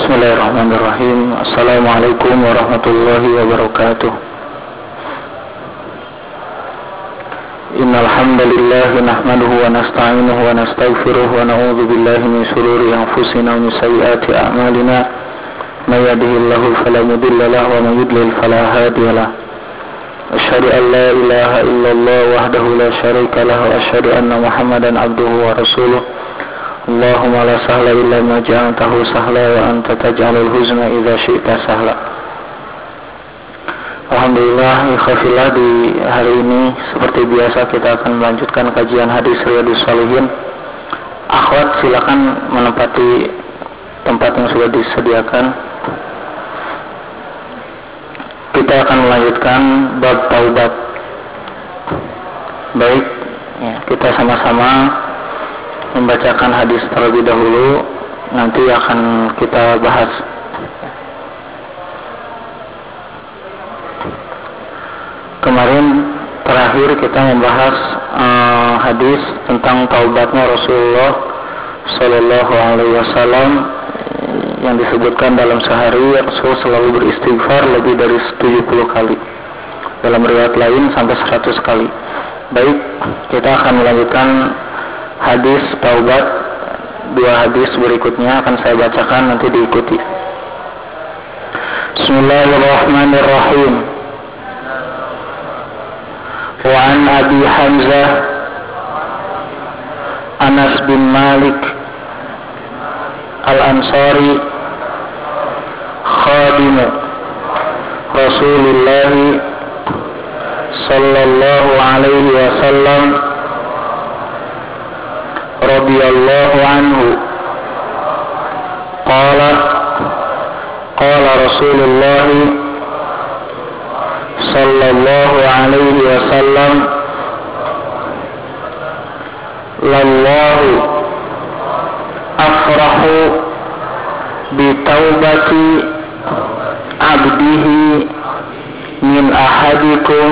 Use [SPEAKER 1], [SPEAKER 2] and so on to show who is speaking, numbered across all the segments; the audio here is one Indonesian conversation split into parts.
[SPEAKER 1] Bismillahirrahmanirrahim. Assalamualaikum warahmatullahi wabarakatuh. Innal hamdalillah nahmaduhu wa nasta'inuhu wa nastaghfiruh wa na'udzu billahi min shururi anfusina wa min sayyiati a'malina. May yahdihillahu fala mudilla lahu wa may yudlil fala hadiya lahu. Asyhadu an la ilaha illallah wahdahu la syarika lahu wa asyhadu anna Muhammadan abduhu wa rasuluh. Allahumma la sahla illa ma ja'altahu sahla wa anta taj'alul huzna idza syi'ta sahla. Alhamdulillah, ikhwafillah, di hari ini seperti biasa kita akan melanjutkan kajian hadis Riyadhus Shalihin. Akhwat silakan menempati tempat yang sudah disediakan. Kita akan melanjutkan bab taubat. Baik, ya, kita sama-sama membacakan hadis terlebih dahulu, nanti akan kita bahas. Kemarin terakhir kita membahas hadis tentang taubatnya Rasulullah Sallallahu Alaihi Wasallam yang disebutkan dalam sehari Rasul selalu beristighfar lebih dari 70 kali, dalam riwayat lain sampai 100 kali. Baik, kita akan melanjutkan hadis taubat. Dua hadis berikutnya akan saya bacakan, nanti diikuti. Bismillahirrahmanirrahim. Wa an Abi Hamzah Anas bin Malik Al-Ansari khadimu Rasulullah sallallahu alaihi wasallam radhiyallahu anhu qala Rasulullah sallallahu alaihi wasallam lallahu afrahu bi taubati abdihi min ahadikum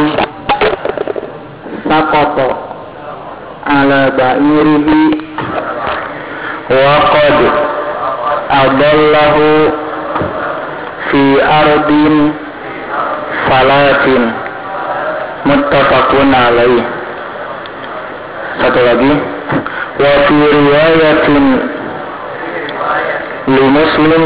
[SPEAKER 1] saqata ala ba'irihi wa qad adallahu fi ardin falatin muttafaqun alaih. Satu lagi, wa fi riwayatin li Muslim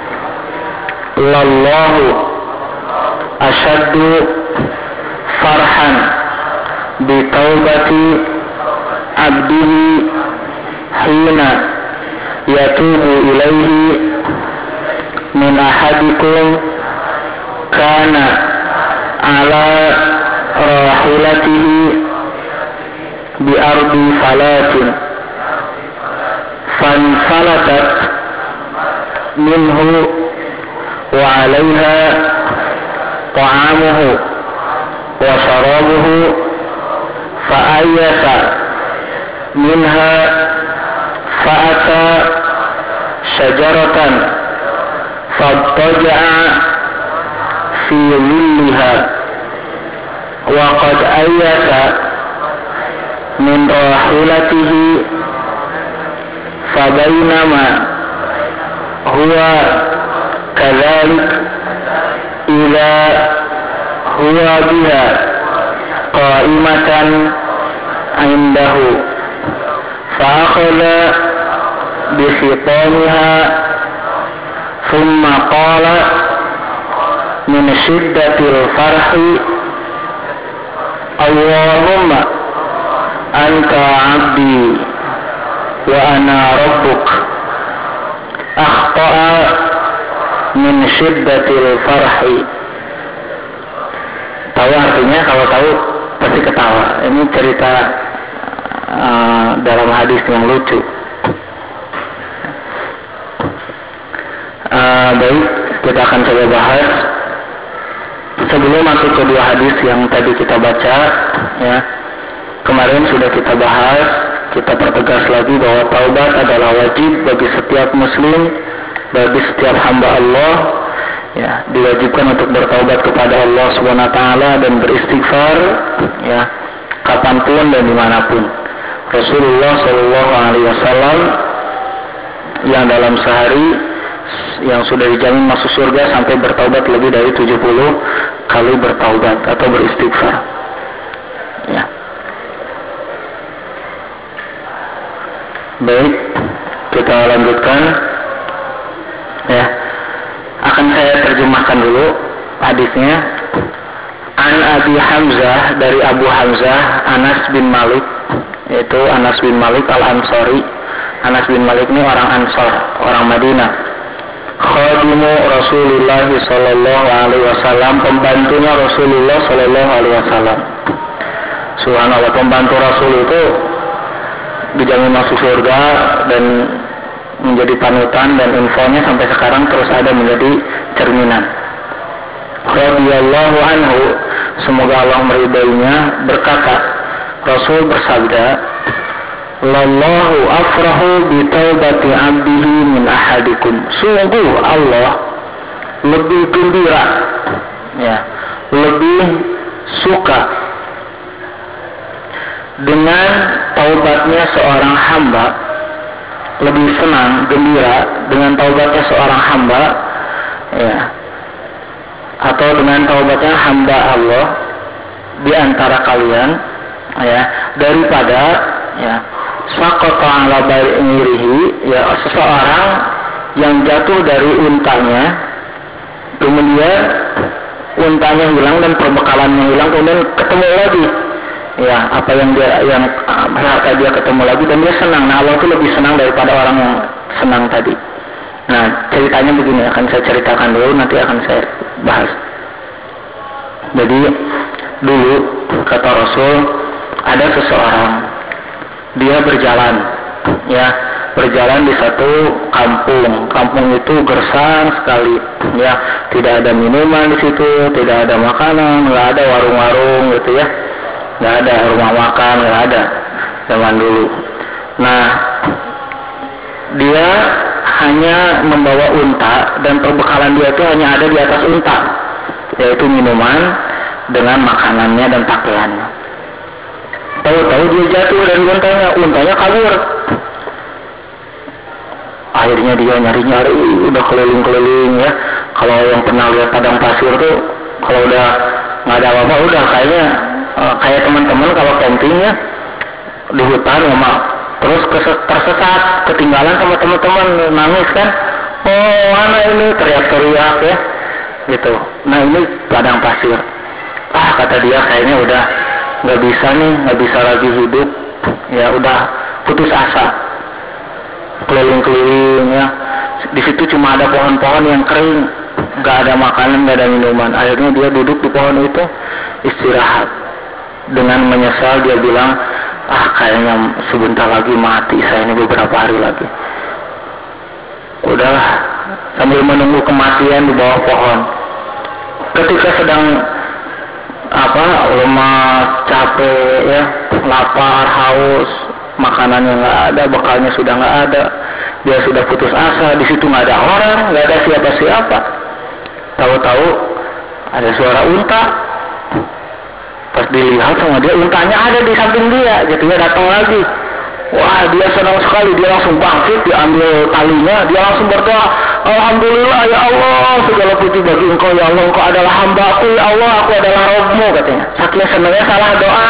[SPEAKER 1] lallahu ashaddu farhan bi taubati abdihi hina yatubu ilaihi min ahadikum kana ala rahilatihi bi ardi falatin fanfalatat minhu wa alaiha ta'amuhu wa sharabuhu fa'ayyasa minha fa'ata syajaratan fattaja'a fi dhilliha wa qad ayyasa min rahilatihi fabainama huwa kadhalik idza huwa biha qa'imatan indahu fa'akhadha bi khitamiha thumma qala min shiddatil farhi Allahumma anta abdi wa ana rabbuk akhta'a min shiddatil farhi. Tahu artinya? Kalau tahu pasti ketawa. Ini cerita dalam hadis yang lucu. Baik, kita akan coba bahas. Sebelum masuk ke dua hadis yang tadi kita baca, ya, kemarin sudah kita bahas, kita pertegas lagi bahwa taubat adalah wajib bagi setiap muslim, bagi setiap hamba Allah, ya, diwajibkan untuk bertaubat kepada Allah Subhanahu wa taala dan beristighfar, ya, kapanpun dan dimanapun. Rasulullah Shallallahu Alaihi Wasallam yang dalam sehari yang sudah dijamin masuk surga sampai bertaubat lebih dari 70 kali bertaubat atau beristighfar. Ya. Baik, kita lanjutkan. Ya. Akan saya terjemahkan dulu hadisnya. An Abi Hamzah, dari Abu Hamzah Anas bin Malik, yaitu Anas bin Malik Al-Ansari. Anas bin Malik ini orang Ansar, orang Madinah. Khadimu Rasulullah sallallahu alaihi wasallam, pembantunya Rasulullah sallallahu alaihi wasallam. Subhanallah, pembantu Rasul itu dijamin masuk surga dan menjadi panutan, dan infonya sampai sekarang terus ada menjadi cerminan. Radhiyallahu anhu, semoga Allah meridainya, berkata, Rasul bersabda, Lallahu afrahu bi taubati abdihi min ahadikum. Sungguh Allah lebih gembira, ya, lebih suka dengan taubatnya seorang hamba, lebih senang, gembira dengan taubatnya seorang hamba, ya, atau dengan taubatnya hamba Allah di antara kalian, ya, daripada, ya, saqata ala ba'irihi, ya, seseorang yang jatuh dari untanya, kemudian untanya hilang dan perbekalannya hilang, kemudian ketemu lagi, ya, apa yang harta dia ketemu lagi dan dia senang. Nah, Allah itu lebih senang daripada orang yang senang tadi. Nah, ceritanya begini, akan saya ceritakan dulu, nanti akan saya bahas. Jadi dulu kata Rasul, ada seseorang, dia berjalan, ya, berjalan di satu kampung. Kampung itu gersang sekali, ya, tidak ada minuman di situ, tidak ada makanan, nggak ada warung-warung gitu, ya, nggak ada rumah makan, nggak ada zaman dulu. Nah, dia hanya membawa unta dan perbekalan dia itu hanya ada di atas unta, yaitu minuman dengan makanannya dan pakaiannya. Tahu-tahu dia jatuh dari untanya kabur. Akhirnya dia nyari-nyari, udah keliling-keliling, ya. Kalau yang pernah lihat padang pasir tuh, kalau udah nggak ada apa-apa, udah kayaknya kayak teman-teman kalau camping, ya, di hutan, ya, terus tersesat, ketinggalan sama teman-teman, nangis kan, oh mana ini, teriak-teriak, ya, gitu. Nah, ini padang pasir. Kata dia, kayaknya udah nggak bisa nih, nggak bisa lagi hidup, ya, udah putus asa. Keliling-keliling, ya, di situ cuma ada pohon-pohon yang kering, nggak ada makanan, nggak ada minuman. Akhirnya dia duduk di pohon itu istirahat. Dengan menyesal dia bilang, kayaknya sebentar lagi mati saya ini, beberapa hari lagi. Udahlah, sambil menunggu kematian di bawah pohon. Ketika sedang lemas, capek, ya, lapar, haus, makanannya nggak ada, bekalnya sudah nggak ada, dia sudah putus asa. Di situ nggak ada orang, nggak ada siapa-siapa. Tahu-tahu ada suara unta. Pas dilihat sama dia, untanya ada di samping dia, gitu, ya, datang lagi. Wah, dia senang sekali, dia langsung bangkit, diambil talinya, dia langsung berdoa, Alhamdulillah ya Allah, segala puji bagi Engkau ya Allah, Engkau adalah hamba-Ku ya Allah, aku adalah Rabb-Mu, katanya. Saking senangnya salah doa.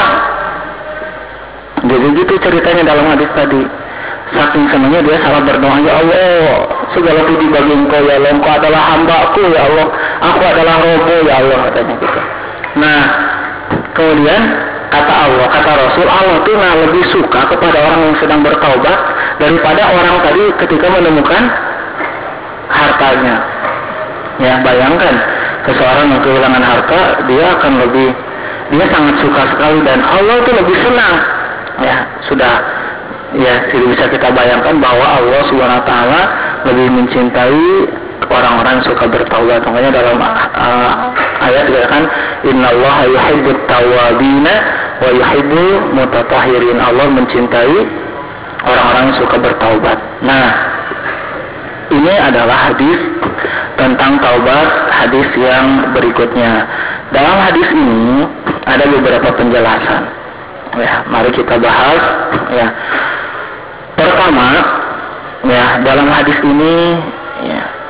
[SPEAKER 1] Jadi gitu ceritanya dalam hadis tadi. Saking senangnya dia salah berdoa, ya Allah, segala puji bagi Engkau ya Allah, Engkau adalah hamba-Ku ya Allah, aku adalah Rabb-Mu ya Allah, katanya gitu. Nah, kemudian kata Allah, kata Rasul, Allah itu lebih suka kepada orang yang sedang bertaubat daripada orang tadi ketika menemukan hartanya. Ya, bayangkan seseorang yang kehilangan harta, dia sangat suka sekali, dan Allah itu lebih senang. Ya, sudah, ya, bisa kita bayangkan bahwa Allah Subhanahu wa taala lebih mencintai orang-orang yang suka bertaubat. Makanya dalam ayat dikatakan, innallaha yuhibbut tawwabina wa yuhibbul mutatahhirin. Allah mencintai orang-orang yang suka bertaubat. Nah, ini adalah hadis tentang taubat, hadis yang berikutnya. Dalam hadis ini ada beberapa penjelasan. Ya, mari kita bahas. Ya, pertama, ya, dalam hadis ini, ya, fa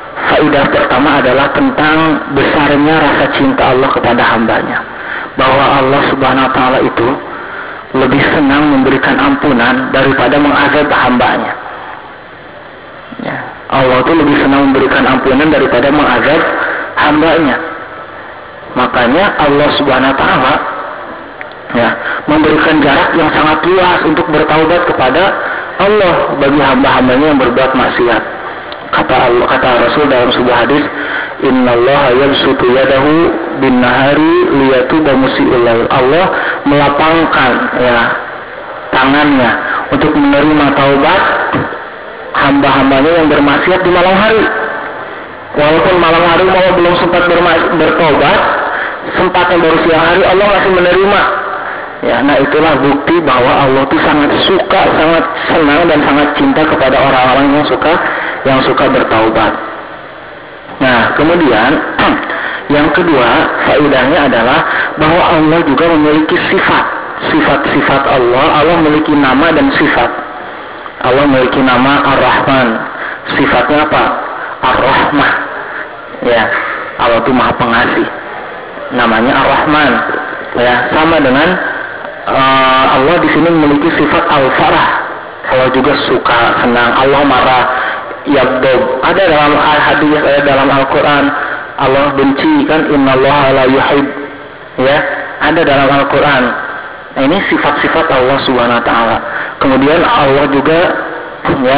[SPEAKER 1] Faidah pertama adalah tentang besarnya rasa cinta Allah kepada hambanya, bahwa Allah Subhanahu wa Ta'ala itu lebih senang memberikan ampunan daripada mengazab hambanya. Ya, Allah itu lebih senang memberikan ampunan daripada mengazab hambanya. Makanya Allah Subhanahu wa Ta'ala ya memberikan jarak yang sangat luas untuk bertaubat kepada Allah bagi hamba-hambanya yang berbuat maksiat. Kata Rasul dalam sebuah hadis, innallaha yabsutu yadahu bin nahari liyatuba musii'ul lail. Allah melapangkan ya tangannya untuk menerima taubat hamba-hambanya yang bermaksiat di malam hari. Walaupun malam hari mau belum sempat bertobat, sempatnya baru siang hari, Allah masih menerima. Ya, nah itulah bukti bahwa Allah itu sangat suka, sangat senang dan sangat cinta kepada orang-orang yang suka bertaubat. Nah, kemudian yang kedua faedahnya adalah bahwa Allah juga memiliki sifat-sifat Allah. Allah memiliki nama dan sifat. Allah memiliki nama Ar-Rahman. Sifatnya apa? Ar-Rahmah. Ya, Allah itu Maha Pengasih. Namanya Ar-Rahman. Ya, sama dengan Allah di sini memiliki sifat Al-Farah. Allah juga suka, senang. Allah marah, yaghdab. Ada dalam hadis, ada dalam Al-Quran. Allah benci kan, innallaha la yuhib. Ya, ada dalam Al-Quran. Nah, ini sifat-sifat Allah Subhanahu wa Ta'ala. Kemudian Allah juga ya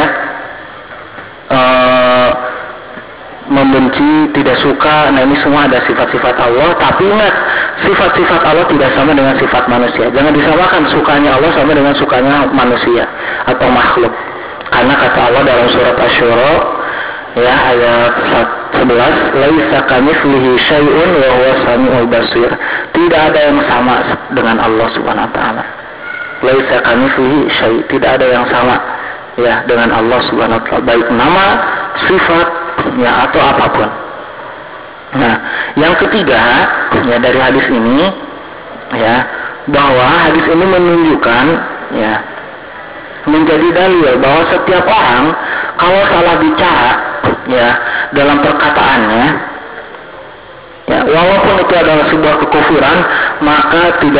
[SPEAKER 1] membenci, tidak suka. Nah, ini semua ada sifat-sifat Allah. Tapi ingat, sifat-sifat Allah tidak sama dengan sifat manusia. Jangan disamakan sukanya Allah sama dengan sukanya manusia atau makhluk. Karena kata Allah dalam surat Asy-Syura ya ayat 11, laisa kamitslihi syai'un wa huwas samiul basir. Tidak ada yang sama dengan Allah Subhanahu wa Ta'ala. Laisa kamitslihi syai', tidak ada yang sama ya dengan Allah Subhanahu wa Ta'ala, baik nama, sifat ya atau apapun. Nah, yang ketiga ya dari hadis ini ya, bahwa hadis ini menunjukkan ya, menjadi dalil bahwa setiap orang kalau salah bicara ya dalam perkataannya ya, walaupun itu adalah sebuah kekufuran, maka tidak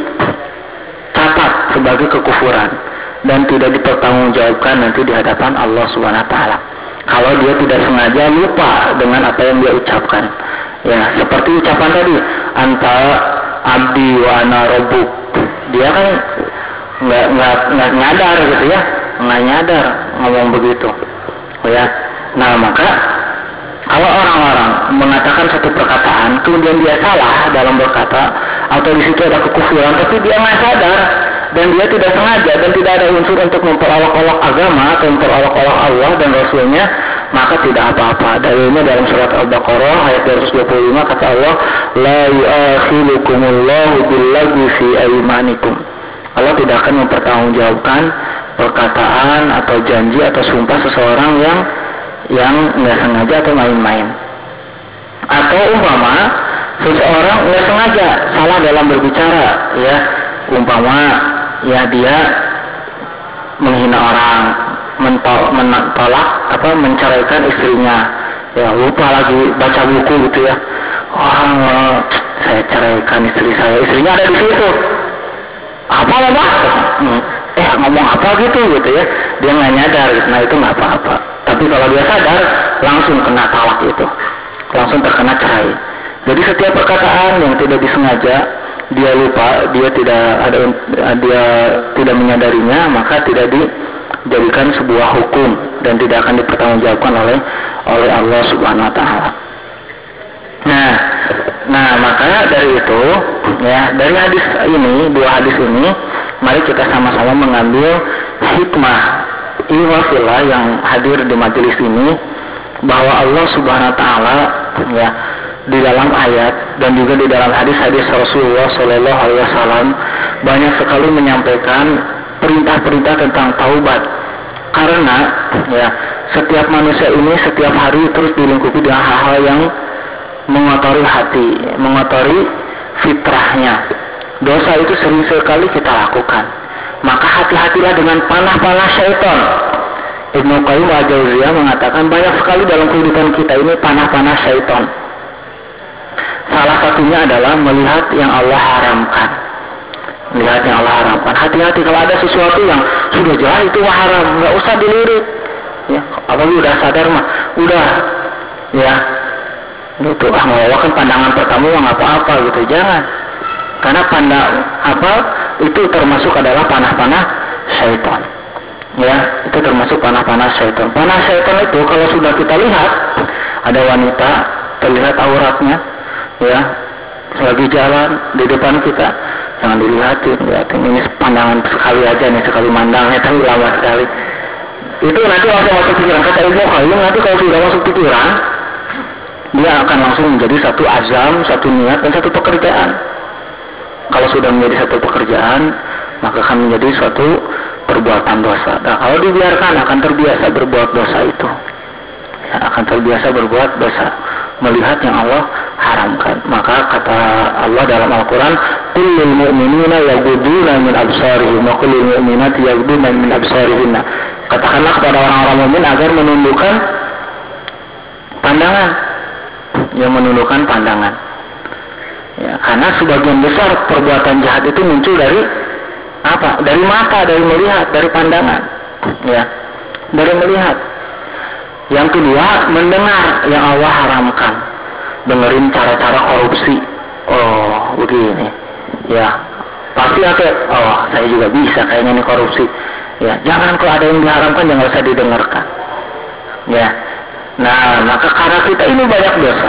[SPEAKER 1] dicatat sebagai kekufuran dan tidak dipertanggungjawabkan nanti di hadapan Allah Subhanahu wa Ta'ala. Kalau dia tidak sengaja lupa dengan apa yang dia ucapkan. Ya, seperti ucapan tadi, anta abdi wa ana rabbuk. Dia kan nggak nyadar gitu ya, nggak nyadar ngomong begitu. Ya, nah maka kalau orang-orang mengatakan satu perkataan, kemudian dia salah dalam berkata, atau di situ ada kekufuran, tapi dia nggak sadar dan dia tidak sengaja dan tidak ada unsur untuk memperolok-olok agama atau memperolok-olok Allah dan Rasulnya, maka tidak apa-apa. Dalilnya dalam surat Al-Baqarah ayat 225 kata Allah, la yu'akhilukumullahu billagwi fi aymanikum. Allah tidak akan mempertanggungjawabkan perkataan atau janji atau sumpah seseorang yang nggak sengaja atau main-main. Atau umpama seseorang nggak sengaja salah dalam berbicara, ya, umpama ya dia menghina orang, mentolak menceraikan istrinya, ya lupa lagi baca buku gitu ya, saya ceraikan istri saya, istrinya ada di situ, apa lah Pak? Ngomong apa gitu ya, dia nggak nyadar gitu. Nah itu nggak apa-apa. Tapi kalau dia sadar, langsung kena talak itu, langsung terkena cerai. Jadi setiap perkataan yang tidak disengaja, dia lupa, dia tidak menyadarinya, maka tidak dijadikan sebuah hukum dan tidak akan dipertanggungjawabkan oleh Allah Subhanahu wa Ta'ala. Nah maka dari itu ya, dari hadis ini, dua hadis ini, mari kita sama-sama mengambil hikmah ilmu yang hadir di majelis ini, bahwa Allah Subhanahu wa Ta'ala ya di dalam ayat dan juga di dalam hadis-hadis Rasulullah Shallallahu Alaihi Wasallam banyak sekali menyampaikan perintah-perintah tentang taubat. Karena ya setiap manusia ini setiap hari terus dilingkupi dengan hal-hal yang mengotori hati, mengotori fitrahnya. Dosa itu sering sekali kita lakukan. Maka hati-hatilah dengan panah-panah syaitan Ibnu Qayyim al-Jauziyah mengatakan banyak sekali dalam kehidupan kita ini panah-panah syaitan. Salah satunya adalah melihat yang Allah haramkan. Melihat yang Allah haramkan. Hati-hati kalau ada sesuatu yang sudah jelas itu haram, nggak usah dilirik. Ya, apalagi udah sadar mah, udah, ya, itu kan pandangan pertama nggak apa-apa gitu, jangan. Karena itu termasuk adalah panah-panah syaitan. Ya, itu termasuk panah-panah syaitan. Panah syaitan itu kalau sudah kita lihat ada wanita terlihat auratnya, ya, lagi jalan di depan kita, jangan dilihatin. Ini pandangan sekali aja nih, sekali mandangnya tapi lama sekali. Itu nanti langsung masuk pikiran. Kata Ibnu Qayyim, nanti kalau sudah masuk pikiran, dia akan langsung menjadi satu azam, satu niat dan satu pekerjaan. Kalau sudah menjadi satu pekerjaan, maka akan menjadi suatu perbuatan dosa. Nah, kalau dibiarkan akan terbiasa berbuat dosa itu. Ya, akan terbiasa berbuat dosa, melihat yang Allah haramkan. Maka kata Allah dalam Al-Quran, kullil mu'minina yaghudduna min absarihim wa kullil mu'minati yaghudduna min absarihinna. Katakanlah kepada orang-orang mukmin agar menundukkan pandangan, yang menundukkan pandangan. Ya, karena sebagian besar perbuatan jahat itu muncul dari apa? Dari mata, dari melihat, dari pandangan. Ya, dari melihat. Yang kedua, mendengar yang Allah haramkan. Dengerin cara-cara korupsi. Oh, begini. Ya, pasti ada. Oh, saya juga bisa kayaknya nih korupsi. Ya, jangan kalau ada yang diharamkan jangan usah didengarkan. Ya. Nah, maka karena kita ini banyak dosa,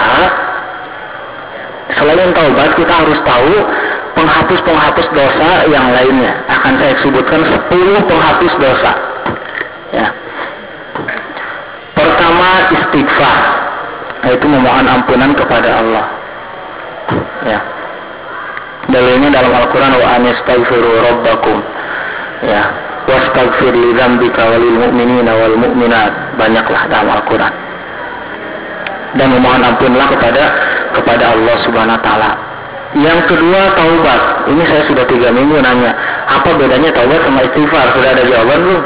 [SPEAKER 1] selain taubat kita harus tahu penghapus-penghapus dosa yang lainnya. Akan saya sebutkan 10 penghapus dosa. Ya. Pertama, istighfar, yaitu memohon ampunan kepada Allah. Ya. Dalilnya dalam Al-Quran, wa anistaghfiru rabbakum. Ya. Wastaghfir li dzambika walil mu'minina wal mu'minat. Banyaklah dalam Al-Quran. Dan memohon ampunlah kepada Allah Subhanahu wa taala. Yang kedua, taubat. Ini saya sudah 3 minggu nanya, apa bedanya taubat sama istighfar? Sudah ada jawaban belum?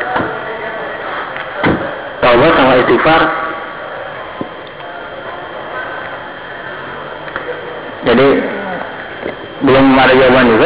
[SPEAKER 1] Taubat sama istighfar. Jadi belum ada jawaban juga.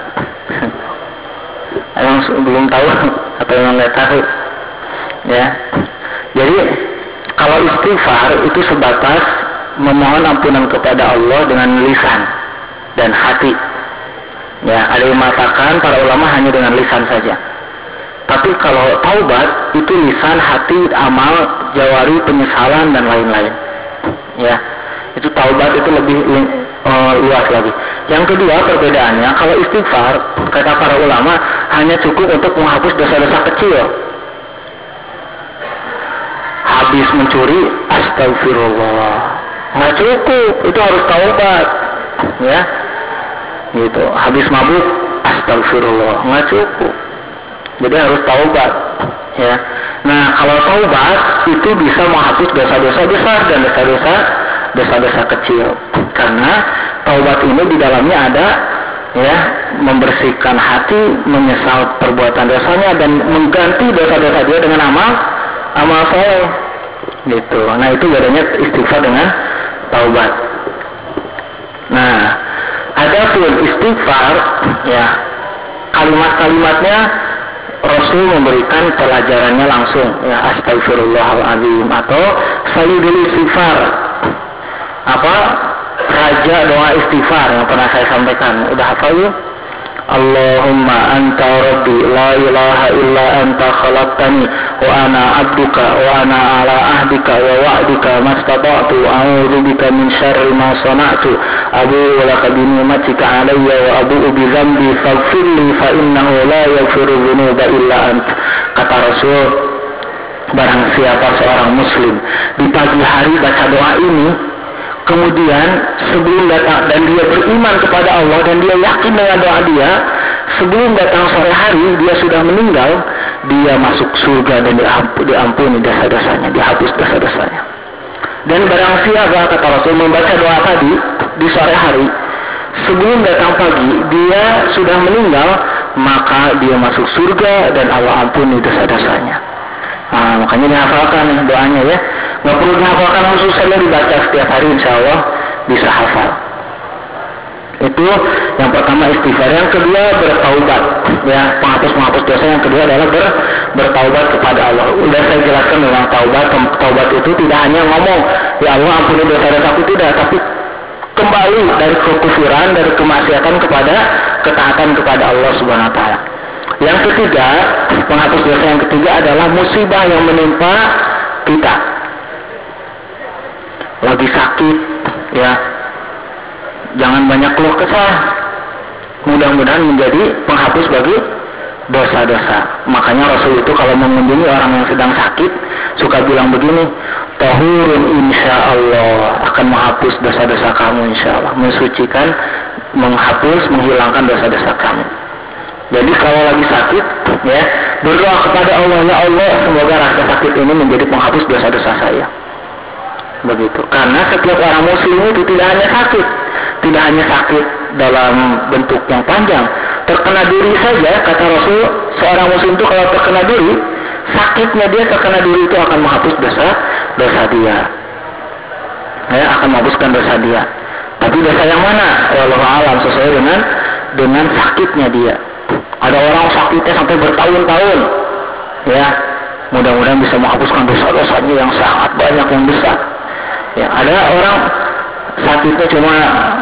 [SPEAKER 1] Emang belum tahu atau memang nggak tahu? Ya. Jadi kalau istighfar itu sebatas memohon ampunan kepada Allah dengan lisan dan hati. Ya, ada yang mengatakan para ulama hanya dengan lisan saja. Tapi kalau taubat itu lisan, hati, amal, jawari, penyesalan dan lain-lain. Ya, itu taubat itu lebih luas lagi. Yang kedua perbedaannya, kalau istighfar kata para ulama hanya cukup untuk menghapus dosa-dosa kecil. Habis mencuri, astagfirullah, nggak cukup, itu harus taubat, ya, gitu. Habis mabuk, astagfirullah, nggak cukup, jadi harus taubat, ya. Nah, kalau taubat itu bisa menghapus dosa-dosa besar dan dosa-dosa kecil, karena taubat ini di dalamnya ada, ya, membersihkan hati, menyesal perbuatan dosanya dan mengganti dosa-dosa dia dengan amal soleh, gitu. Nah, itu bedanya istighfar dengan taubat. Nah, ada pun istighfar, ya, kalimat-kalimatnya Rasul memberikan pelajarannya langsung, ya, astagfirullahaladzim atau sayyidul istighfar, apa, raja doa istighfar yang pernah saya sampaikan. Udah hafal yuk? Allahumma anta rabbi la ilaha illa anta khalaqtani wa ana abduka wa ana ala ahdika wa wa'dika mastata'tu a'udzu bika min syarri ma sana'tu abu'u laka bi ni'matika 'alayya wa abu'u bi dzambi faghfirli fa innahu la yaghfiru dzunuba illa ant. Kata Rasul, barang siapa seorang muslim di pagi hari baca doa ini, kemudian sebelum datang, dan dia beriman kepada Allah dan dia yakin dengan doa dia, sebelum datang sore hari dia sudah meninggal, dia masuk surga dan diampuni dosa-dosanya, dihapus dosa-dosanya. Dan barang siapa, kata Rasul, membaca doa tadi di sore hari sebelum datang pagi dia sudah meninggal, maka dia masuk surga dan Allah ampuni dosa-dosanya. Nah, makanya dihafalkan doanya ya. Nggak perlu dihafalkan khusus saja, dibaca setiap hari, insya Allah bisa hafal. Itu yang pertama istighfar. Yang kedua bertaubat, ya, penghapus dosa. Yang kedua adalah bertaubat kepada Allah. Udah saya jelaskan tentang taubat. Taubat itu tidak hanya ngomong ya Allah ampuni dosa-dosaku, tidak, tapi kembali dari kekufuran, dari kemaksiatan kepada ketaatan kepada Allah Subhanahu wa taala. Yang ketiga, penghapus dosa yang ketiga adalah musibah yang menimpa kita. Lagi sakit, ya, jangan banyak keluh kesah. Mudah-mudahan menjadi penghapus bagi dosa-dosa. Makanya Rasul itu kalau mengunjungi orang yang sedang sakit suka bilang begini, tahurun insya Allah, akan menghapus dosa-dosa kamu insya Allah, mensucikan, menghapus, menghilangkan dosa-dosa kamu. Jadi kalau lagi sakit, ya, berdoa kepada Allah, ya Allah semoga rasa sakit ini menjadi penghapus dosa-dosa saya. Begitu. Karena setiap orang muslim itu tidak hanya sakit dalam bentuk yang panjang, terkena duri saja. Kata Rasul, seorang muslim itu kalau terkena duri, sakitnya dia terkena duri itu akan menghapus dosa dia, ya, akan menghapuskan dosa dia. Tapi dosa yang mana? Wallahu a'lam, sesuai dengan sakitnya dia. Ada orang sakitnya sampai bertahun-tahun, ya, mudah-mudahan bisa menghapuskan dosa-dosanya yang sangat banyak, yang besar. Ya, ada orang sakitnya cuma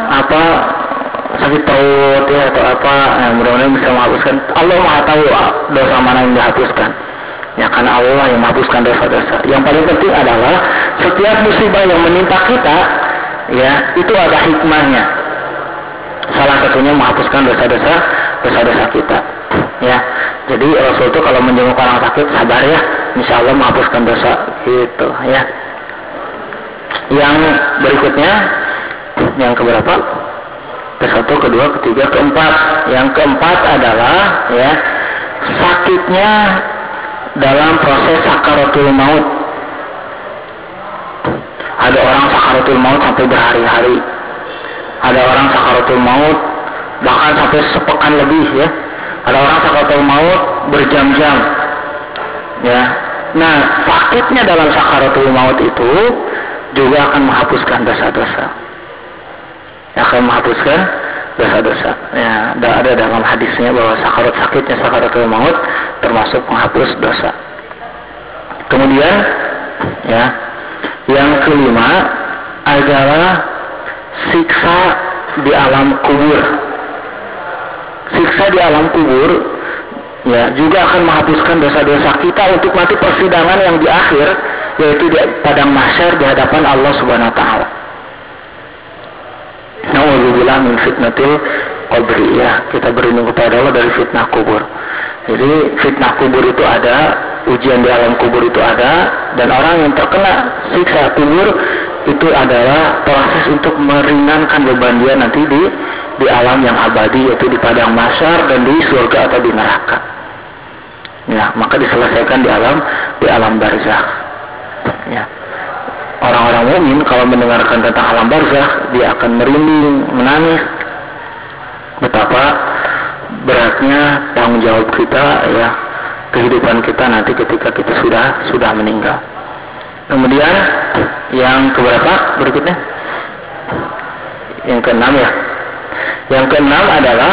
[SPEAKER 1] sakit perut, ya, atau apa, ya, mudah-mudahan bisa menghapuskan. Allah Maha tahu dosa mana yang dihapuskan, ya, karena Allah yang menghapuskan dosa-dosa. Yang paling penting adalah setiap musibah yang menimpa kita, ya, itu ada hikmahnya. Salah satunya menghapuskan dosa-dosa kita, ya. Jadi Rasul itu kalau menjenguk orang sakit sabar ya, insya Allah menghapuskan dosa, gitu, ya. Yang berikutnya, yang keberapa? Ke-1, ke-2, ke-3, ke-4. Yang keempat adalah, ya, sakitnya dalam proses sakaratul maut. Ada orang sakaratul maut sampai berhari-hari. Ada orang sakaratul maut bahkan sampai sepekan lebih, ya. Ada orang sakaratul maut berjam-jam, ya. Nah, sakitnya dalam sakaratul maut itu juga akan menghapuskan dosa-dosa. Akan menghapuskan dosa-dosa. Ya, ada dalam hadisnya bahwa sakitnya sakaratul maut termasuk penghapus dosa. Kemudian, ya, yang kelima adalah siksa di alam kubur. Siksa di alam kubur, ya, juga akan menghapuskan dosa-dosa kita untuk nanti persidangan yang di akhir, yaitu di padang mahsyar di hadapan Allah Subhanahu wa taala. Nauzubillah min fitnatil qabri, ya, kita berlindung kepada Allah dari fitnah kubur. Jadi fitnah kubur itu ada, ujian di alam kubur itu ada, dan orang yang terkena siksa kubur itu adalah proses untuk meringankan beban dia nanti di alam yang abadi, yaitu di padang mahsyar dan di surga atau di neraka. Ya, maka diselesaikan di alam barzakh. Ya. Orang-orang mukmin kalau mendengarkan tentang alam barzakh, dia akan merinding, menangis. Betapa beratnya tanggung jawab kita, ya, kehidupan kita nanti ketika kita sudah meninggal. Kemudian yang keberapa berikutnya? Yang keenam, ya. Yang keenam adalah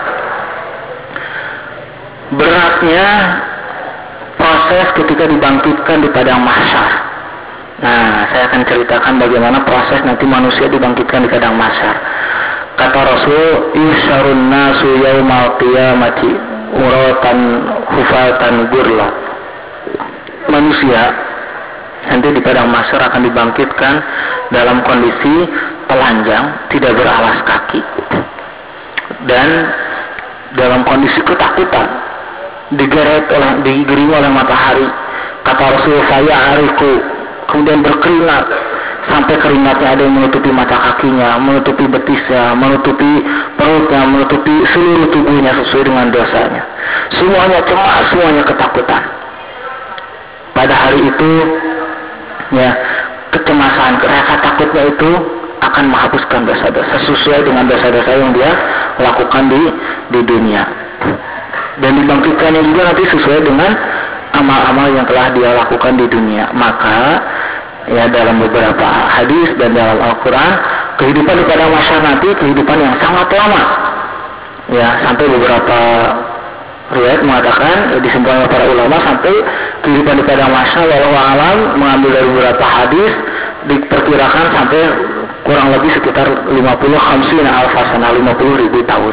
[SPEAKER 1] beratnya proses ketika dibangkitkan di padang mahsyar. Nah, saya akan ceritakan bagaimana proses nanti manusia dibangkitkan di padang mahsyar. Kata Rasul, "Yusyarun nasu yaumal qiyamati uratan hufatan gurla." Manusia nanti di padang mahsyar akan dibangkitkan dalam kondisi telanjang, tidak beralas kaki, dan dalam kondisi ketakutan, digering oleh matahari. Kata Rasul, "Saya ariku," kemudian berkeringat sampai keringatnya ada yang menutupi mata kakinya, menutupi betisnya, menutupi perutnya, menutupi seluruh tubuhnya sesuai dengan dosanya. Semuanya cemas, semuanya ketakutan. Pada hari itu, ya, kecemasan, rasa takutnya itu akan menghapuskan dosa-dosa sesuai dengan dosa-dosa yang dia lakukan di dunia. Dan dibangkitkannya juga nanti sesuai dengan amal yang telah dia lakukan di dunia. Maka ya dalam beberapa hadis dan dalam Al-Quran, kehidupan di padang mahsyar nanti kehidupan yang sangat lama. Ya, sampai beberapa riwayat mengatakan, disimpulkan oleh para ulama, sampai kehidupan di padang mahsyar wallahu a'lam, mengambil dari beberapa hadis, diperkirakan sampai kurang lebih sekitar 50 alfasana, 50.000 tahun.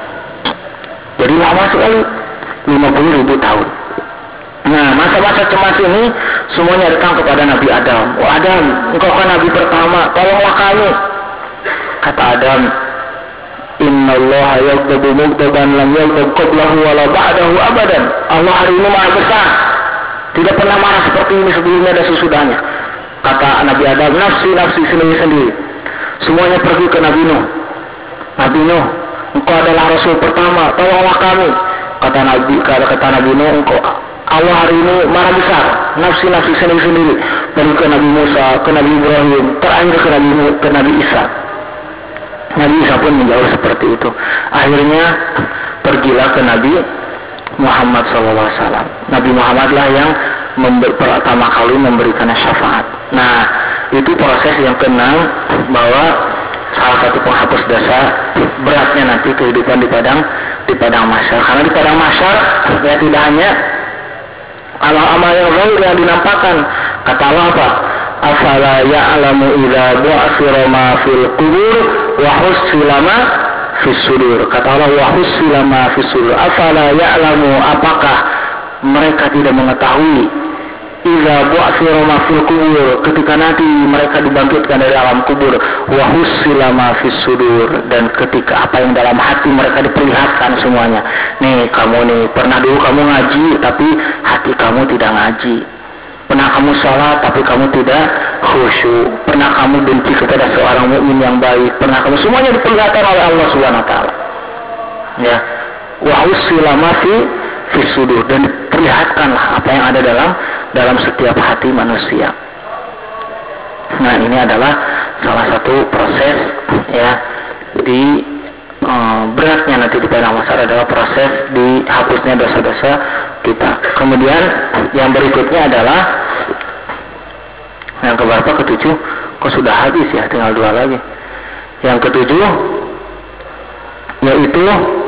[SPEAKER 1] Jadi lama sekali, 50.000 tahun. Nah, masa-masa cemas ini semuanya datang kepada Nabi Adam. Oh Adam, engkau kan Nabi pertama, tolonglah kami. Kata Adam, Innallaha yaghdabu mughdaban lam yaghdab qablahu wala ba'dahu abadan. Allah hari ini maha besar, tidak pernah marah seperti ini sebelumnya dan sesudahnya. Kata Nabi Adam, nafsi sendiri. Semuanya pergi ke Nabi Nuh. Nabi Nuh, engkau adalah Rasul pertama, tolonglah kami. Kata Nabi Nuh, engkau Allah hari ini marah besar, nafsi sendiri. Pergi ke Nabi Musa, ke Nabi Ibrahim, terakhir ke Nabi Isa. Nabi Isa pun menjauh seperti itu. Akhirnya pergilah ke Nabi Muhammad SAW. Nabi Muhammadlah yang pertama kali memberikan syafaat. Nah, itu proses yang keenam, bahwa salah satu penghapus dosa beratnya nanti kehidupan di padang mahsyar. Karena di padang mahsyar ya tidak hanya amal-amal yang zahir yang dinampakkan. Kata Allah apa? Afala ya'lamu idza bu'thira ma fil qubur wa hussila ma fis sudur. Kata Allah, wa hussila ma fis sudur. Afala ya'lamu, apakah mereka tidak mengetahui, idza bu'thira ma fil qubur, ketika nanti mereka dibangkitkan dari alam kubur, wa hussila ma fis sudur, dan ketika apa yang dalam hati mereka diperlihatkan semuanya. Nih kamu nih, pernah dulu kamu ngaji tapi hati kamu tidak ngaji. Pernah kamu sholat tapi kamu tidak khusyuk. Pernah kamu benci kepada seorang mukmin yang baik. Pernah kamu, semuanya diperlihatkan oleh Allah Subhanahu wa taala. Ya. Wa hussila ma fis sudur, dan diperlihatkanlah apa yang ada dalam setiap hati manusia. Nah, ini adalah salah satu proses ya di beratnya nanti di padang mahsyar adalah proses dihapusnya dosa-dosa kita. Kemudian yang berikutnya adalah yang keberapa? Ketujuh. Kok sudah habis ya? Tinggal 2 lagi. Yang ketujuh yaitu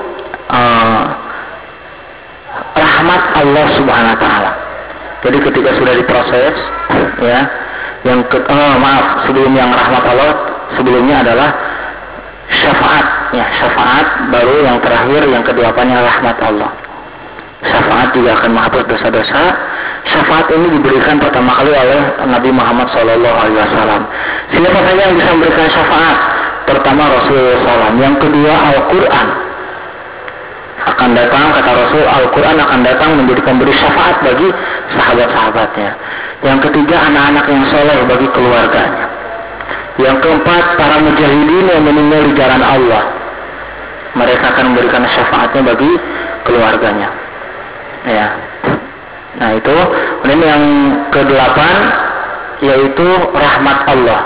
[SPEAKER 1] rahmat Allah Subhanahu wa taala. Jadi ketika sudah diproses ya, sebelum yang rahmat Allah, sebelumnya adalah syafaat ya, syafaat baru yang terakhir, yang ke-8-nya rahmat Allah. Syafaat juga akan menghapus dosa-dosa. Syafaat ini diberikan pertama kali oleh Nabi Muhammad SAW. Siapa saja yang bisa memberikan syafaat? Pertama Rasulullah SAW, yang kedua Al-Quran akan datang, kata Rasul, Al-Quran akan datang menjadi pemberi syafaat bagi sahabat-sahabatnya. Yang ketiga anak-anak yang soleh bagi keluarganya. Yang keempat para mujahidin yang meninggal di jalan Allah, mereka akan memberikan syafaatnya bagi keluarganya ya. Nah itu. Kemudian yang ke-8 yaitu rahmat Allah.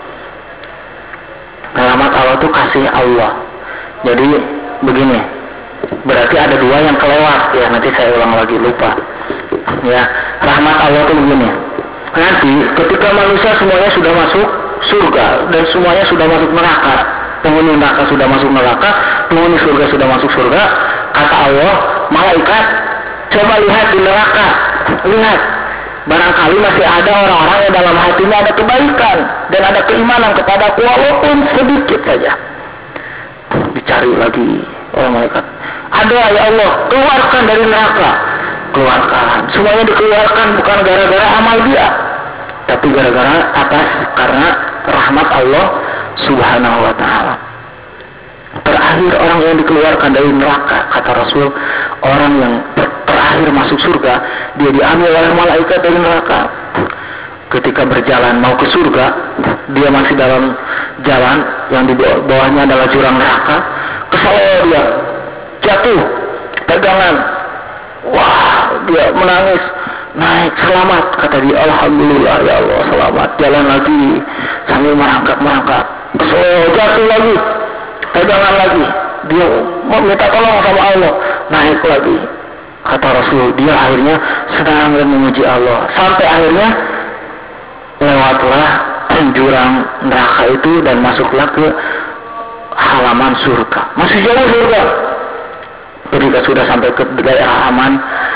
[SPEAKER 1] Rahmat Allah itu kasih Allah. Jadi begini, berarti ada 2 yang kelewat ya, nanti saya ulang lagi, lupa ya. Rahmat Allah itu begini, nanti ketika manusia semuanya sudah masuk surga dan semuanya sudah masuk neraka, penghuni neraka sudah masuk neraka, penghuni surga sudah masuk surga, kata Allah, malaikat, coba lihat di neraka, lihat, barangkali masih ada orang-orang yang dalam hatinya ada kebaikan dan ada keimanan kepadaku walaupun sedikit saja. Dicari lagi oleh malaikat, ada ya Allah, keluarkan dari neraka. Keluarkan, semuanya dikeluarkan bukan gara-gara amal dia, tapi gara-gara karena rahmat Allah Subhanahu wa ta'ala. Terakhir orang yang dikeluarkan dari neraka, kata Rasul, orang yang terakhir masuk surga, dia diambil oleh malaikat dari neraka. Ketika berjalan mau ke surga, dia masih dalam jalan yang di bawahnya adalah jurang neraka. Kesal dia, jatuh, pegangan, wah, dia menangis, naik, selamat, kata dia, alhamdulillah ya Allah, selamat. Jalan lagi sambil merangkak, jatuh lagi, pegangan lagi, dia minta tolong sama Allah, naik lagi, Kata Rasul, dia akhirnya senang dan memuji Allah. Sampai akhirnya lewatlah jurang neraka itu dan masuklah ke halaman surga. Masih jauh surga. Ketika sudah sampai ke daerah aman,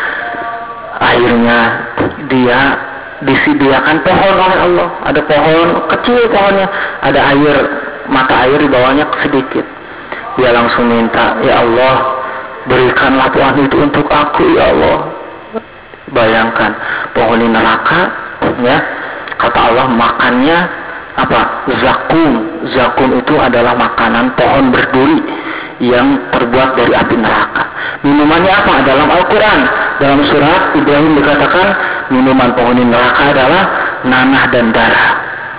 [SPEAKER 1] akhirnya dia disediakan pohon oleh Allah. Ada pohon kecil pohonnya, ada air, mata air di bawahnya sedikit. Dia langsung minta, ya Allah, berikanlah pohon itu untuk aku, ya Allah. Bayangkan pohon di neraka, ya. Kata Allah, makannya apa? Zakum. Zakum itu adalah makanan pohon berduri yang terbuat dari api neraka. Minumannya apa? Dalam Al-Quran, dalam surat Ibrahim dikatakan minuman pohon di neraka adalah nanah dan darah.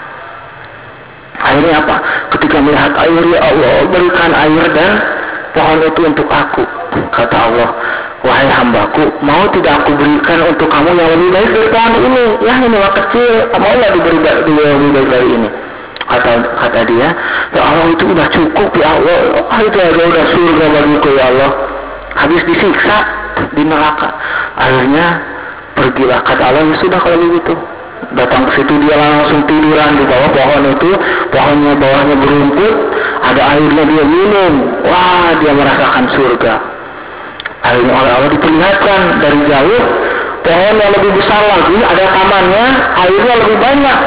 [SPEAKER 1] Akhirnya apa? Ketika melihat air, ya Allah, berikan air dan pohon itu untuk aku. Kata Allah, wahai hambaku, mau tidak aku berikan untuk kamu yang lebih baik dari pohon ini? Ya, ini mah kecil, mau nggak diberi lebih baik dari ini? Kata dia, ya Allah, itu udah cukup ya Allah. Itu aja udah surga bagiku ya Allah. Habis disiksa di neraka, akhirnya pergilah. Kata Allah, ya sudah kalau begitu. Datang ke situ, dia langsung tiduran di bawah pohon itu. Pohonnya bawahnya berumput, ada airnya, dia minum. Wah, dia merasakan surga. Akhirnya oleh Allah diperlihatkan dari jauh pohon yang lebih besar lagi, ada tamannya, airnya lebih banyak.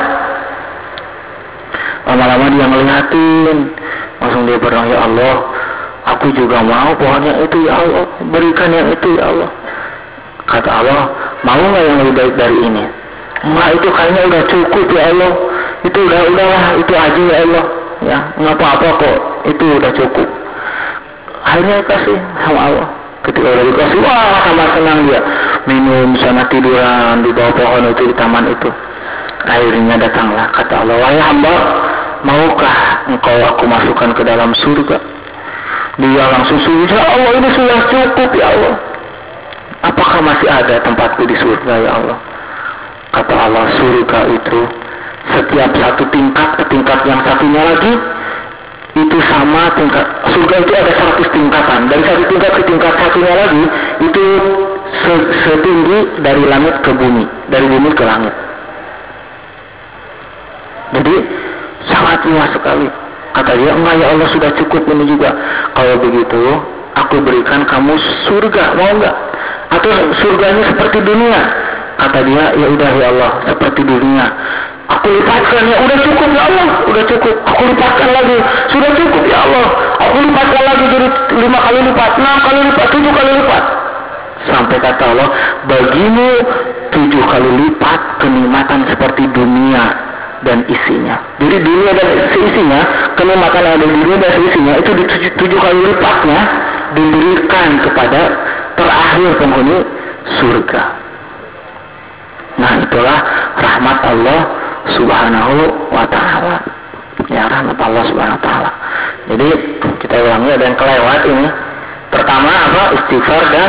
[SPEAKER 1] Lama-lama dia ngeliatin, langsung dia berdoa, ya Allah, aku juga mau pohon yang itu ya Allah, berikan yang itu ya Allah. Kata Allah, mau nggak yang lebih baik dari ini? Enggak, itu kayaknya udah cukup ya Allah, itu udahlah, itu aja ya Allah, ya nggak apa-apa kok, itu udah cukup. Akhirnya kasih sama Allah. Ketika udah dikasih, wah, sama senang dia minum sana, tiduran di bawah pohon itu, di taman itu. Akhirnya datanglah, kata Allah, wahai hamba, maukah engkau aku masukkan ke dalam surga? Dia langsung sujud, ya Allah, ini sudah cukup ya Allah. Apakah masih ada tempatku di surga ya Allah? Kata Allah, surga itu setiap satu tingkat ke tingkat yang satunya lagi itu sama tingkat. Surga itu ada 100 tingkatan. Dari satu tingkat ke tingkat satunya lagi itu setinggi dari langit ke bumi, dari bumi ke langit. Jadi sangat luas sekali. Kata dia, enggak ya Allah, sudah cukup ini juga. Kalau begitu, aku berikan kamu surga, mau enggak? Atau surganya seperti dunia? Kata dia, ya udah ya Allah, seperti dunia. Aku lipatkan, ya udah cukup ya Allah, udah cukup. Aku lipatkan lagi, sudah cukup ya Allah. Aku lipatkan lagi jadi 5 kali lipat, 6 kali lipat, 7 kali lipat. Sampai kata Allah, bagimu 7 kali lipat kenikmatan seperti dunia dan isinya. Jadi dunia dan isinya, kenikmatan yang ada di dunia dan isinya itu di 7 kali lipatnya diberikan kepada terakhir penghuni surga. Nah, itulah rahmat Allah Subhanahu wa ta'ala. Ya, rahmat Allah Subhanahu wa ta'ala. Jadi kita ulangi, ada yang kelewat ini. Pertama apa? Istighfar dan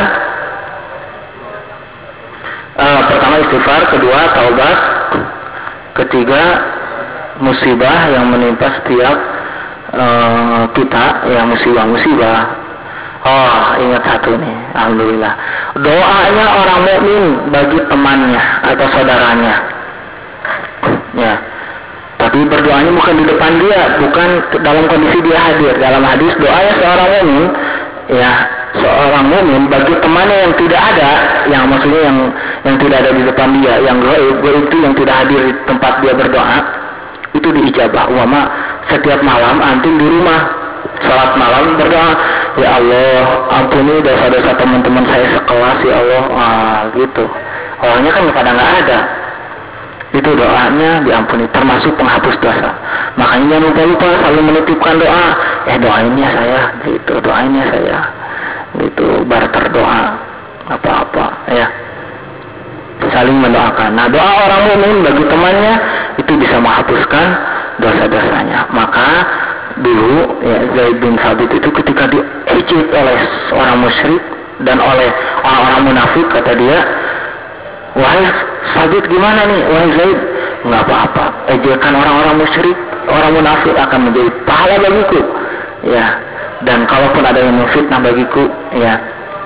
[SPEAKER 1] pertama istighfar, kedua taubat, ketiga musibah yang menimpa setiap kita, ya musibah. Oh, ingat satu nih, alhamdulillah. Doanya orang mukmin bagi temannya atau saudaranya. Ya. Tapi berdoanya bukan di depan dia, bukan dalam kondisi dia hadir. Dalam hadis, doanya seorang mukmin, ya, seorang mukmin bagi temannya yang tidak ada, yang maksudnya yang tidak ada di depan dia, yang gaib itu yang tidak hadir di tempat dia berdoa, itu diijabah. Umpama setiap malam antum di rumah salat malam berdoa, ya Allah, ampuni dosa-dosa teman-teman saya sekelas ya Allah. Gitu. Orangnya kan pada nggak ada. Itu doanya diampuni, termasuk penghapus dosa. Makanya jangan lupa selalu menitipkan doa. Doain ya saya, gitu. Doain ya saya, gitu. Barter doa apa-apa, ya. Saling mendoakan. Nah, doa orang mukmin bagi temannya itu bisa menghapuskan dosa-dosanya. Maka dulu ya Zaid bin Thabit itu ketika diejek oleh seorang musyrik dan oleh orang-orang munafik, kata dia, wahai Thabit, gimana nih wahai Zaid? Nggak apa-apa, ejekan orang-orang musyrik, orang munafik akan menjadi pahala bagiku, ya. Dan kalaupun ada yang memfitnah bagiku, ya,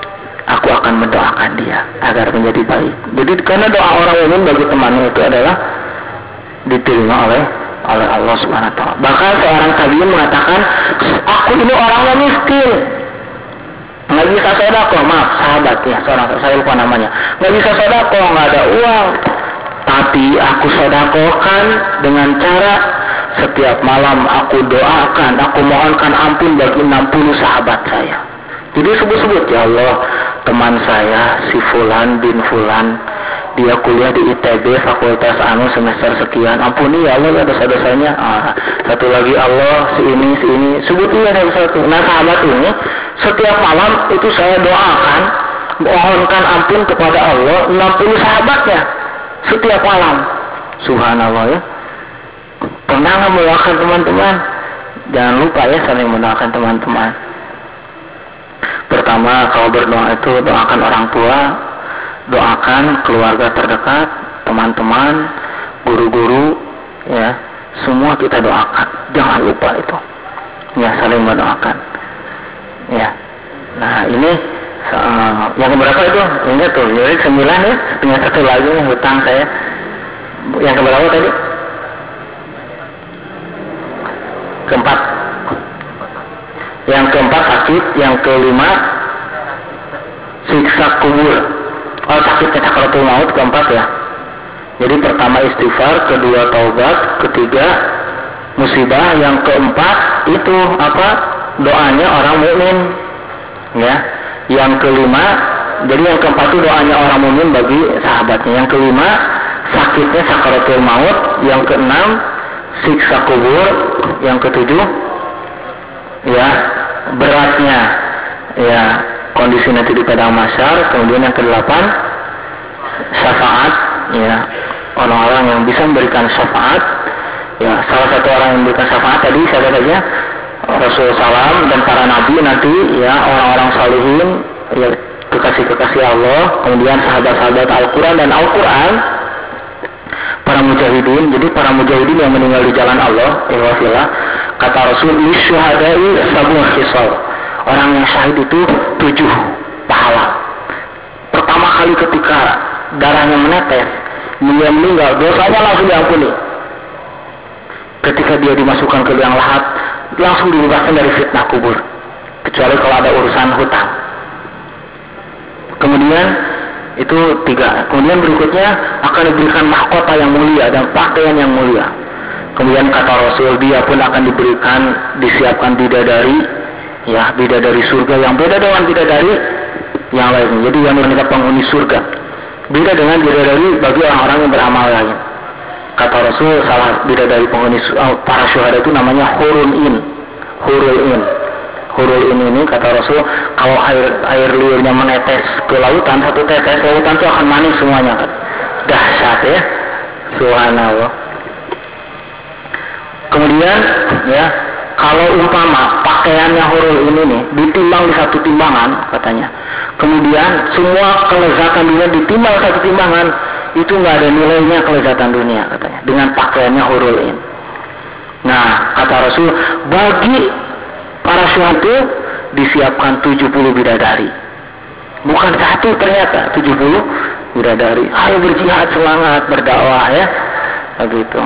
[SPEAKER 1] aku akan mendoakan dia agar menjadi baik. Jadi karena doa orang mukmin bagi temannya itu adalah diterima oleh Allah Subhanahu wa taala. Bahkan seorang tabi'in mengatakan, aku ini orangnya miskin, nggak bisa sedekah, maaf sahabat ya, seorang saya lupa namanya, nggak bisa sedekah, nggak ada uang, tapi aku sedekahkan dengan cara setiap malam aku doakan, aku mohonkan ampun bagi 60 sahabat saya. Jadi sebut-sebut, ya Allah, teman saya si Fulan bin Fulan, dia kuliah di ITB fakultas semester sekian, ampuni ya Allah dosa-dosanya. Satu lagi, Allah si ini sebutin satu. Nah sahabat ini setiap malam itu saya doakan, mohonkan ampun kepada Allah 60 sahabatnya setiap malam. Subhanallah ya. Pernah nggak mendoakan teman-teman? Jangan lupa ya saling mendoakan teman-teman. Pertama, kalau berdoa itu doakan orang tua, doakan keluarga terdekat, teman-teman, guru-guru, ya, semua kita doakan. Jangan lupa itu, ya, saling mendoakan. Ya, nah ini yang keberapa itu? Ingat tuh, jadi 9 ya, tinggal satu lagi nih hutang saya. Yang keberapa tadi? Keempat. Yang keempat sakit, yang kelima siksa kubur. Oh, sakitnya sakaratul maut keempat ya. Jadi pertama istighfar, kedua taubat, ketiga musibah, yang keempat itu apa? Doanya orang mukmin. Ya. Yang kelima, jadi yang keempat itu doanya orang mukmin bagi sahabatnya. Yang kelima sakitnya sakaratul maut, yang keenam siksa kubur, yang ketujuh ya beratnya ya kondisi nanti di padang mahsyar, kemudian yang kedelapan syafaat, ya, orang-orang yang bisa memberikan syafaat. Ya, salah satu orang yang memberikan syafaat tadi saya saja Rasul Salam dan para nabi nanti, ya, orang-orang salihin, ya, kekasih-kekasih Allah, kemudian sahabat-sahabat Al-Quran dan Al-Quran, para mujahidin. Jadi para mujahidin yang meninggal di jalan Allah, ya, kata Rasul, lisyuhadai sabun khisal, orang yang syahid itu 7 pahala. Pertama kali ketika darahnya menetes, dia meninggal, dosanya langsung diampuni. Ketika dia dimasukkan ke liang lahat, langsung dibebaskan dari fitnah kubur, kecuali kalau ada urusan hutang. Kemudian itu 3. Kemudian berikutnya akan diberikan mahkota yang mulia dan pakaian yang mulia. Kemudian kata Rasul, dia pun akan disiapkan bidadari, ya, bidadari surga yang beda dengan bidadari yang lain. Jadi yang wanita penghuni surga beda dengan bidadari bagi orang-orang yang beramal lain. Kata Rasul, salah bidadari penghuni para syuhada itu namanya hurul in. Hurul in ini kata Rasul, kalau air liurnya menetes ke lautan, satu tetes, lautan itu akan manis semuanya kan. Dahsyat ya. Subhanallah. Kemudian ya, kalau umpama pakaiannya hurul ini nih ditimbang di satu timbangan katanya, kemudian semua kelezatan dunia ditimbang satu timbangan, itu nggak ada nilainya kelezatan dunia katanya dengan pakaiannya hurul ini. Nah kata Rasul, bagi para syuhada disiapkan 70 bidadari, bukan satu, ternyata 70 bidadari. Ayo berjihad, semangat berdakwah ya, begitu.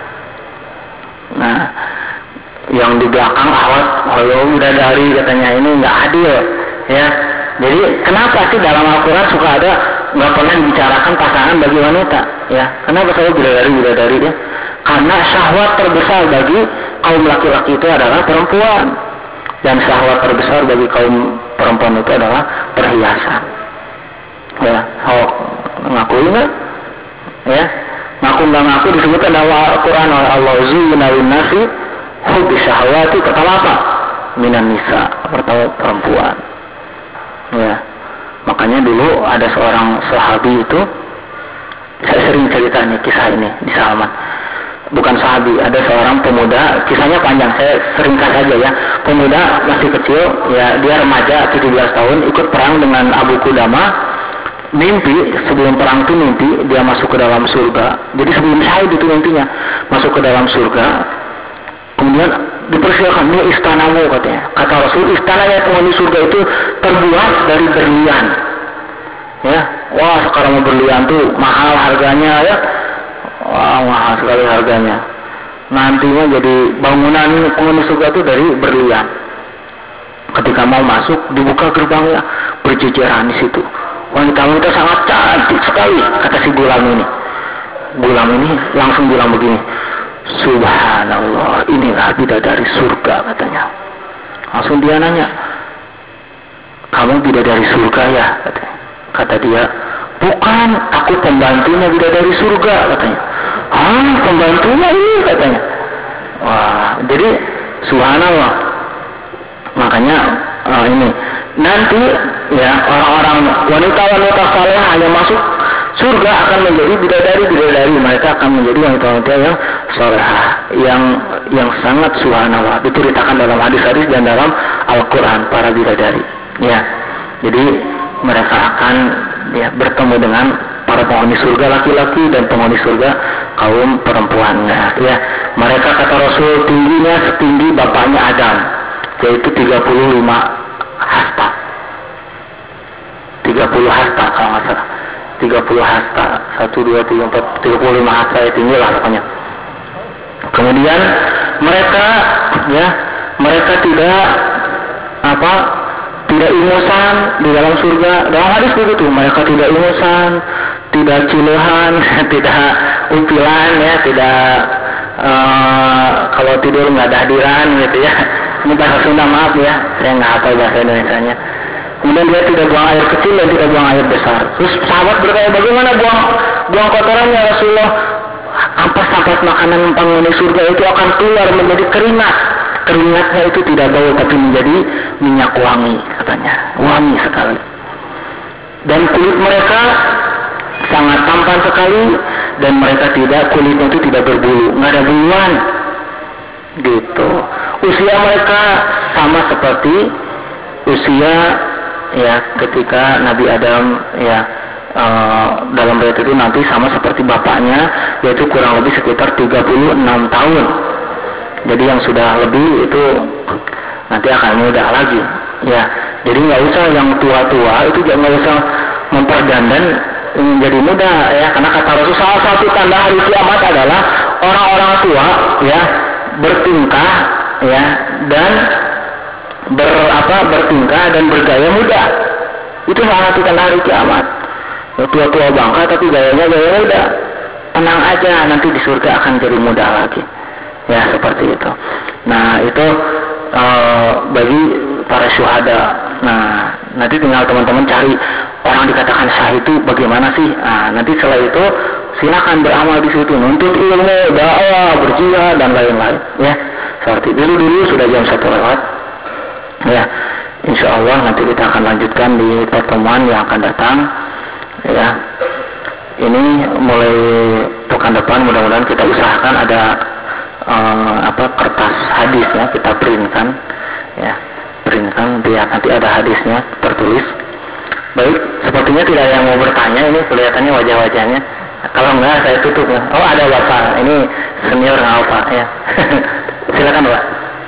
[SPEAKER 1] Nah, yang di belakang awas, kalau bidadari katanya, ini nggak adil, ya. Jadi kenapa sih dalam Al-Quran suka ada nggak pernah dibicarakan pasangan bagi wanita, ya? Kenapa selalu bidadari ya? Karena syahwat terbesar bagi kaum laki-laki itu adalah perempuan, dan syahwat terbesar bagi kaum perempuan itu adalah perhiasan. Ya, ngaku nggak? Ya. Ngaku nggak ngaku disebutkan dalam Al-Quran oleh Allah, zuyyina lin-nasi hubbi syahwati, pertama apa? Minan nisa, pertama perempuan. Ya, makanya dulu ada seorang sahabi itu, saya sering ceritanya kisah ini di Salman. Bukan sahabi, ada seorang pemuda, kisahnya panjang, saya seringkas saja ya. Pemuda masih kecil, ya, dia remaja 17 tahun, ikut perang dengan Abu Qudamah. Mimpi, sebelum perang itu mimpi dia masuk ke dalam surga. Jadi sebelum syahid itu mimpinya masuk ke dalam surga. Kemudian dipersilakan, ini istanamu katanya. Kata Rasul, istananya penghuni surga itu terbuat dari berlian. Ya, wah sekarang berlian tuh mahal harganya ya. Wah, mahal sekali harganya. Nantinya jadi bangunan penghuni surga itu dari berlian. Ketika mau masuk dibuka gerbangnya, berjejeran di situ. Wanita-wanita sangat cantik sekali, kata si gulam ini. Gulam ini langsung bilang begini, Subhanallah, inilah bidadari surga, katanya. Langsung dia nanya, kamu bidadari surga ya? Kata dia, bukan, aku pembantunya bidadari surga, katanya. Pembantunya ini, katanya. Wah, jadi subhanallah. Makanya ini nanti ya orang-orang wanita-wanita saleh yang masuk surga akan menjadi bidadari-bidadari. Mereka akan menjadi wanita-wanita yang salehah, yang sangat subhanallah. Diceritakan dalam hadis-hadis dan dalam Al-Quran para bidadari. Ya, jadi mereka akan bertemu dengan para penghuni surga laki-laki dan penghuni surga kaum perempuannya. Ya, mereka kata Rasul tingginya setinggi bapaknya Adam, yaitu 35 hasta. 30 hasta kalau nggak salah. 30 hasta. 1, 2, 3, 4, 35 hasta ya tinggilah pokoknya. Kemudian mereka tidak ingusan di dalam surga. Dalam hadis begitu, mereka tidak ingusan, tidak cilehan, tidak upilan ya, tidak kalau tidur nggak dahdiran gitu ya. Ini bahasa Sunda, maaf ya, saya nggak hafal bahasa Indonesianya. Kemudian dia tidak buang air kecil dan tidak buang air besar. Terus sahabat bertanya, bagaimana buang kotorannya Rasulullah? Ampas-ampas makanan penghuni surga itu akan keluar menjadi keringat. Keringatnya itu tidak bau tapi menjadi minyak wangi, katanya. Wangi sekali. Dan kulit mereka sangat tampan sekali, dan mereka kulitnya itu tidak berbulu, nggak ada buluan. Gitu. Usia mereka sama seperti usia ya ketika Nabi Adam ya dalam riwayat itu nanti sama seperti bapaknya, yaitu kurang lebih sekitar 36 tahun. Jadi yang sudah lebih itu nanti akan muda lagi ya. Jadi nggak usah yang tua-tua itu jangan usah memperdandan menjadi muda ya, karena kata Rasul salah satu tanda hari kiamat adalah orang-orang tua ya bertingkah ya dan bertingkah dan bergaya muda. Itu salah satu tanda hari kiamat. Tua-tua bangka tapi gayanya gaya muda. Tenang aja, nanti di surga akan jadi muda lagi. Ya seperti itu. Nah itu bagi para syuhada. Nah nanti tinggal teman-teman cari orang dikatakan syahid itu bagaimana sih. Nah nanti setelah itu silakan beramal di situ, nuntut ilmu, dakwah, berjihad dan lain-lain. Ya seperti dulu sudah jam 1 lewat. Ya insya Allah nanti kita akan lanjutkan di pertemuan yang akan datang. Ya ini mulai pekan depan mudah-mudahan kita usahakan ada kertas hadis ya, kita printkan biar nanti ada hadisnya tertulis. Baik, sepertinya tidak ada yang mau bertanya, ini kelihatannya wajah-wajahnya. Kalau enggak saya tutup ya. Oh ada Bapak, ini senior Alfa ya. Silakan Pak.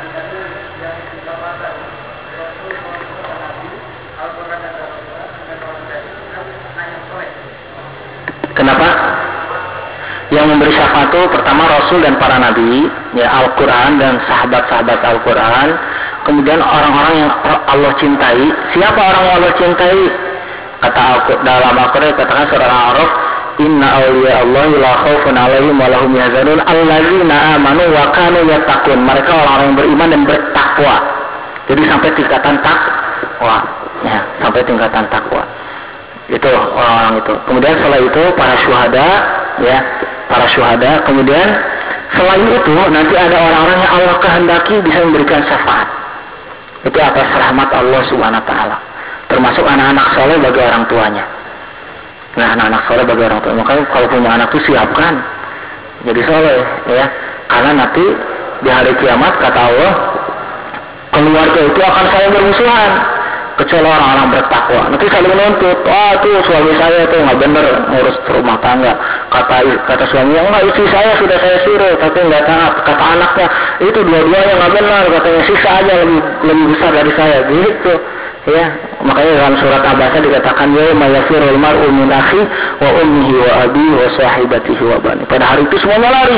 [SPEAKER 1] Kenapa? Yang memberi syafaat itu pertama Rasul dan para Nabi, ya Al-Quran dan sahabat-sahabat Al-Quran. Kemudian orang-orang yang Allah cintai. Siapa orang yang Allah cintai? Kata dalam Al-Quran katakan surah Al-A'raf, Inna awliya Allahi la khaufun alaihim wa lahum yahzanun alladzina amanu wa kanu yattaqun. Mereka orang-orang yang beriman dan bertakwa. Jadi sampai tingkatan takwa, ya, sampai tingkatan takwa. Itu orang-orang itu. Kemudian setelah itu para syuhada, ya, para syuhada. Kemudian selain itu nanti ada orang-orang yang Allah kehendaki bisa memberikan syafaat. Itu atas rahmat Allah Subhanahu wa taala. Termasuk anak-anak soleh bagi orang tuanya. Nah, anak-anak soleh bagi orang tua. Makanya kalau punya anak itu siapkan jadi soleh, ya. Karena nanti di hari kiamat kata Allah, keluarga itu akan saling bermusuhan kecuali orang-orang bertakwa. Nanti saling menuntut, tuh suami saya tuh nggak bener ngurus rumah tangga. Kata suaminya, enggak, istri saya sudah saya suruh tapi nggak taat. Kata anaknya, itu dua-duanya nggak benar, katanya siksa aja lebih besar dari saya, gitu. Ya, Makanya dalam surat Abasa dikatakan yauma yafirul mar'u min akhi wa ummihi wa abihi wa sahibatihi wa bani. Pada hari itu semuanya lari,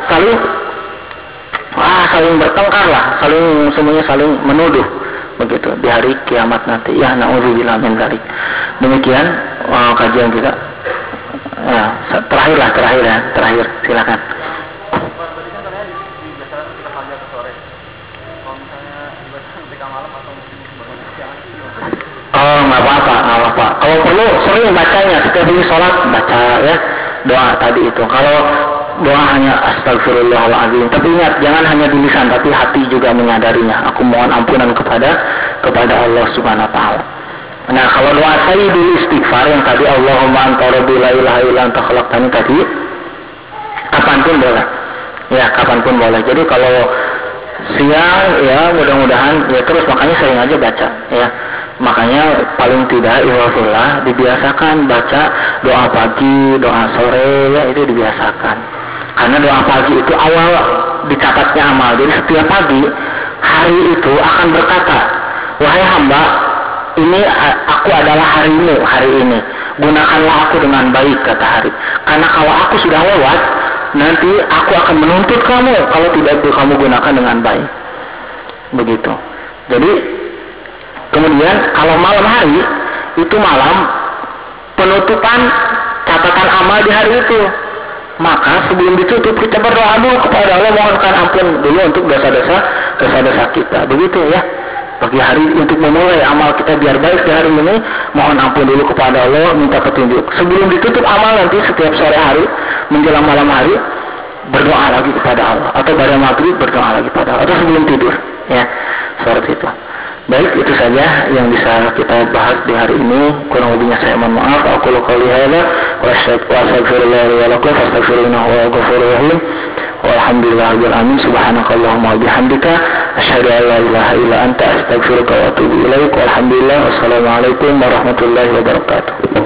[SPEAKER 1] saling bertengkar lah, semuanya saling menuduh begitu di hari kiamat nanti. Ya na'udzubillah min dzalik. Demikian kajian kita. Ya, terakhir silakan. Oh, nggak apa-apa. Kalau perlu sering bacanya, setiap ini sholat baca ya doa tadi itu. Kalau doa hanya astagfirullahaladzim, tapi ingat jangan hanya di lisan, tapi hati juga menyadarinya. Aku mohon ampunan kepada Allah Subhanahu Wa Taala. Nah, kalau doa sayyidul istighfar yang tadi Allahumma anta rabbi la ilaha illa anta khalaqtani tadi, kapanpun boleh. Ya, kapanpun boleh. Jadi kalau siang ya mudah-mudahan ya terus, makanya sering aja baca ya. Makanya paling tidak ikhwafillah dibiasakan baca doa pagi, doa sore ya, itu dibiasakan. Karena doa pagi itu awal dicatatnya amal. Jadi setiap pagi hari itu akan berkata, wahai hamba, ini aku adalah harimu hari ini. Gunakanlah aku dengan baik, kata hari. Karena kalau aku sudah lewat, nanti aku akan menuntut kamu kalau tidak kamu gunakan dengan baik. Begitu. Jadi kemudian kalau malam hari itu malam penutupan catatan amal di hari itu. Maka sebelum ditutup kita berdoa dulu kepada Allah, mohonkan ampun dulu untuk dosa-dosa kita. Begitu ya. Pagi hari untuk memulai amal kita biar baik di hari ini, mohon ampun dulu kepada Allah, minta petunjuk. Sebelum ditutup amal nanti setiap sore hari menjelang malam hari berdoa lagi kepada Allah, atau pada maghrib berdoa lagi kepada Allah, atau sebelum tidur ya, seperti itu. Baik, itu saja yang bisa kita bahas di hari ini. Kurang lebihnya saya mohon maaf. Aku qouli hadza wa astaghfirullah wa lakum fastaghfiruhu wa ghafurur rahim. Walhamdulillahirabbil alamin. Subhanakallahumma wa bihamdika asyhadu an la ilaha illa anta astaghfiruka wa atubu ilaik. Walhamdulillah. Wassalamualaikum warahmatullahi wabarakatuh.